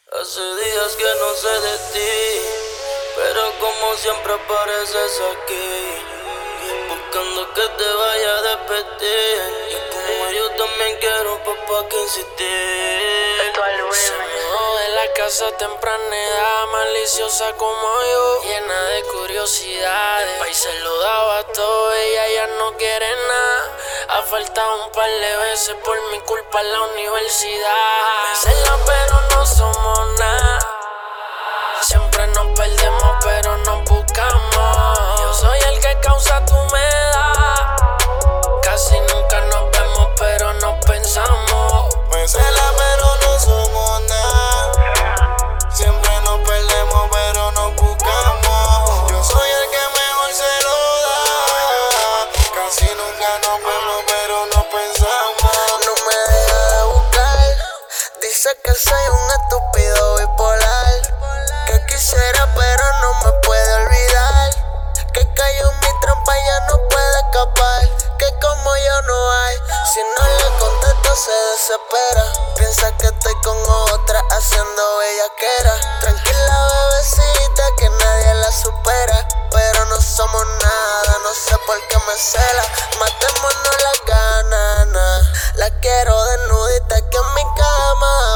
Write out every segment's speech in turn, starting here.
Hace días que no sé de ti, pero como siempre apareces aquí, buscando que te vaya a despedir. Y como yo también quiero, papá, que insistir. Se mudó de la casa temprana edad, maliciosa como yo, llena de curiosidades. El país se lo daba todo, ella ya no quiere nada. Ha faltado un par de veces por mi culpa en la universidad. Me cela pero no somos nada. Siempre nos perdemos pero nos buscamos. Yo soy el que causa tu humedad. Casi nunca nos vemos pero nos pensamos. Me cela pero no somos nada. Siempre nos perdemos pero nos buscamos. Yo soy el que mejor se lo da. Casi nunca nos vemos pero nos pensamos. No me deja de buscar. Dice que soy un estúpido bipolar, que quisiera pero no me puede olvidar, que cayó en mi trampa y ya no puede escapar, que como yo no hay. Si no le contesto se desespera, piensa que estoy con otra haciendo bellaquera. Tranquila bebecita que nadie la supera, pero no somos nada, no sé por qué me cela. Matémonos las ganas, la quiero desnudita que en mi cama,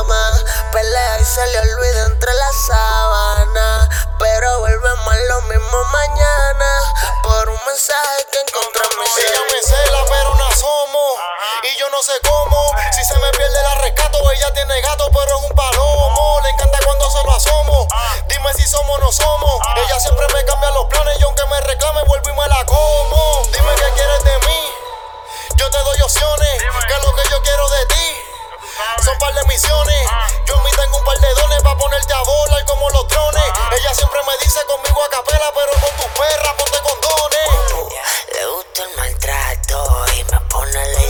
pelea y se le olvida entre las sábanas, pero volvemos a lo mismo mañana, por un mensaje que encontré en mi celular. Ella me cela pero no asomo, y yo no sé cómo, si se me pierde la rescato. Ella tiene gato pero es un palomo, le encanta cuando se lo asomo. Dime si somos o no somos, ella siempre me cambia los planes y aunque me reclame vuelvo y me la como. Dime qué quieres de mí, yo te doy opciones, que es lo que yo quiero de ti. Son par de misiones, yo en mí tengo un par de dones pa' ponerte a volar como los drones. Ella siempre me dice conmigo a capela, pero con tus perras ponte condones. Le gusta el maltrato y me pone ley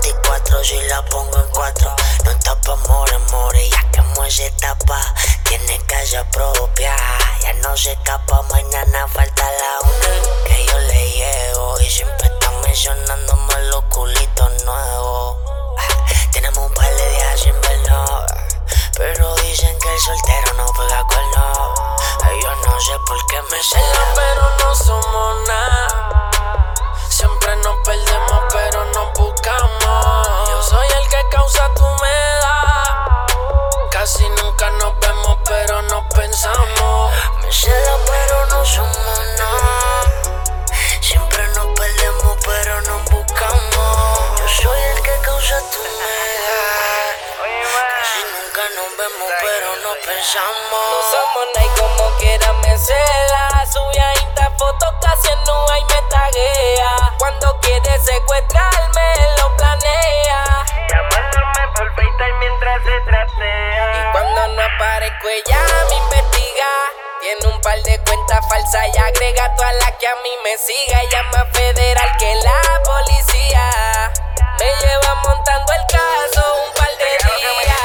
54 si la pongo en 4. No tapa more, ya quemó esa etapa. Tiene casa propia, ya no se escapa. Mañana falta la una que yo le llevo y siempre está mencionándome los culitos nuevos. Tenemos un par de días sin vernos, pero dicen que el soltero no pega cuerno. Ay, yo no sé por qué me cela, pero no somos nada. Siempre nos perdemos pero nos buscamos. Yo soy el que causa tu humedad. Casi nunca nos vemos pero nos pensamos. me cela pero no somos nada. Siempre nos perdemos pero nos buscamos. Yo soy el que causa tu humedad. Casi nunca nos vemos pero nos pensamos. No somos nada y como quiera me cela. Subía insta fotos casi no hay me taguea. Cuando quiere secuestrarme lo planea, llamándome por FaceTime mientras se trastea. y cuando no aparezco ella me investiga. Tiene un par de cuentas falsas y agrega todas las que a mí me siga. Ella es más federal que la policía. Me lleva montando el caso un par de días.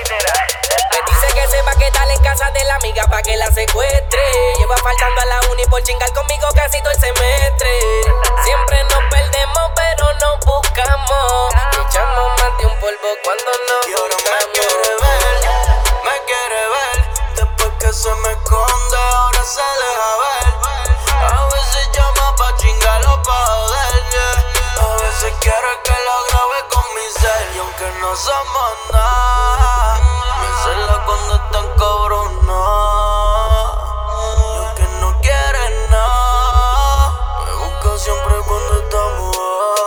Me dice que se va a quedar en casa de la amiga pa' que la secuestre. Lleva faltando a la uni por chingar conmigo casi todo el semestre. Siempre nos perdemos pero nos buscamos. Echamos más de un polvo cuando nos Y ahora buscamos. me quiere ver, después que se me esconde, ahora se deja ver. A veces llama pa' chingar o pa' joder, yeah. A veces quiere que la grabe con mi cel, y aunque no somos nada, me cela cuando están cabronas. Y aunque no quiere nada, me busca siempre cuando estamos.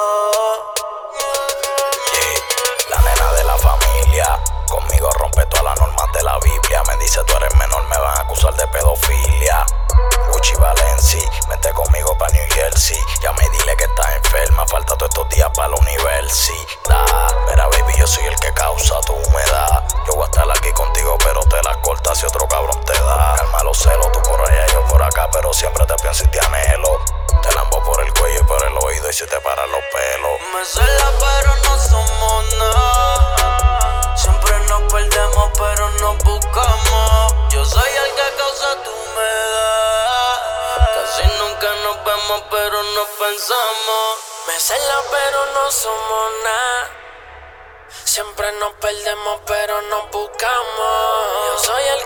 La nena de la familia, conmigo rompe todas las normas de la Biblia. Me dice tú eres menor, me van a acusar de pedofilia. Gucci Valenci, vente conmigo pa' New Jersey. Ya me dile que estás enferma, falta todos estos días pa' la universidad. Mira baby, yo soy el que causa tu humedad. Yo voy a estar aquí contigo pero te las cortas si otro cabrón te da. Calma los celos, tú por allá, yo por acá, pero siempre te pienso y te anhelo. Te lambo por el cuello y por el oído y se te paran los pelos. Me cela pero no somos nada. Siempre nos perdemos pero nos buscamos. Yo soy el que causa tu humedad. Casi nunca nos vemos pero nos pensamos. Me cela pero no somos nada. Siempre nos perdemos pero nos buscamos. Yo soy el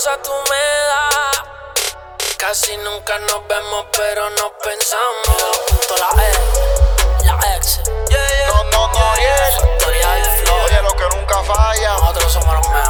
cosas tú me das. Casi nunca nos vemos, pero nos pensamos. Junto a la ex. No, Noriel. Factorial Flow. Oye, lo que nunca falla. Nosotros somos los mejores.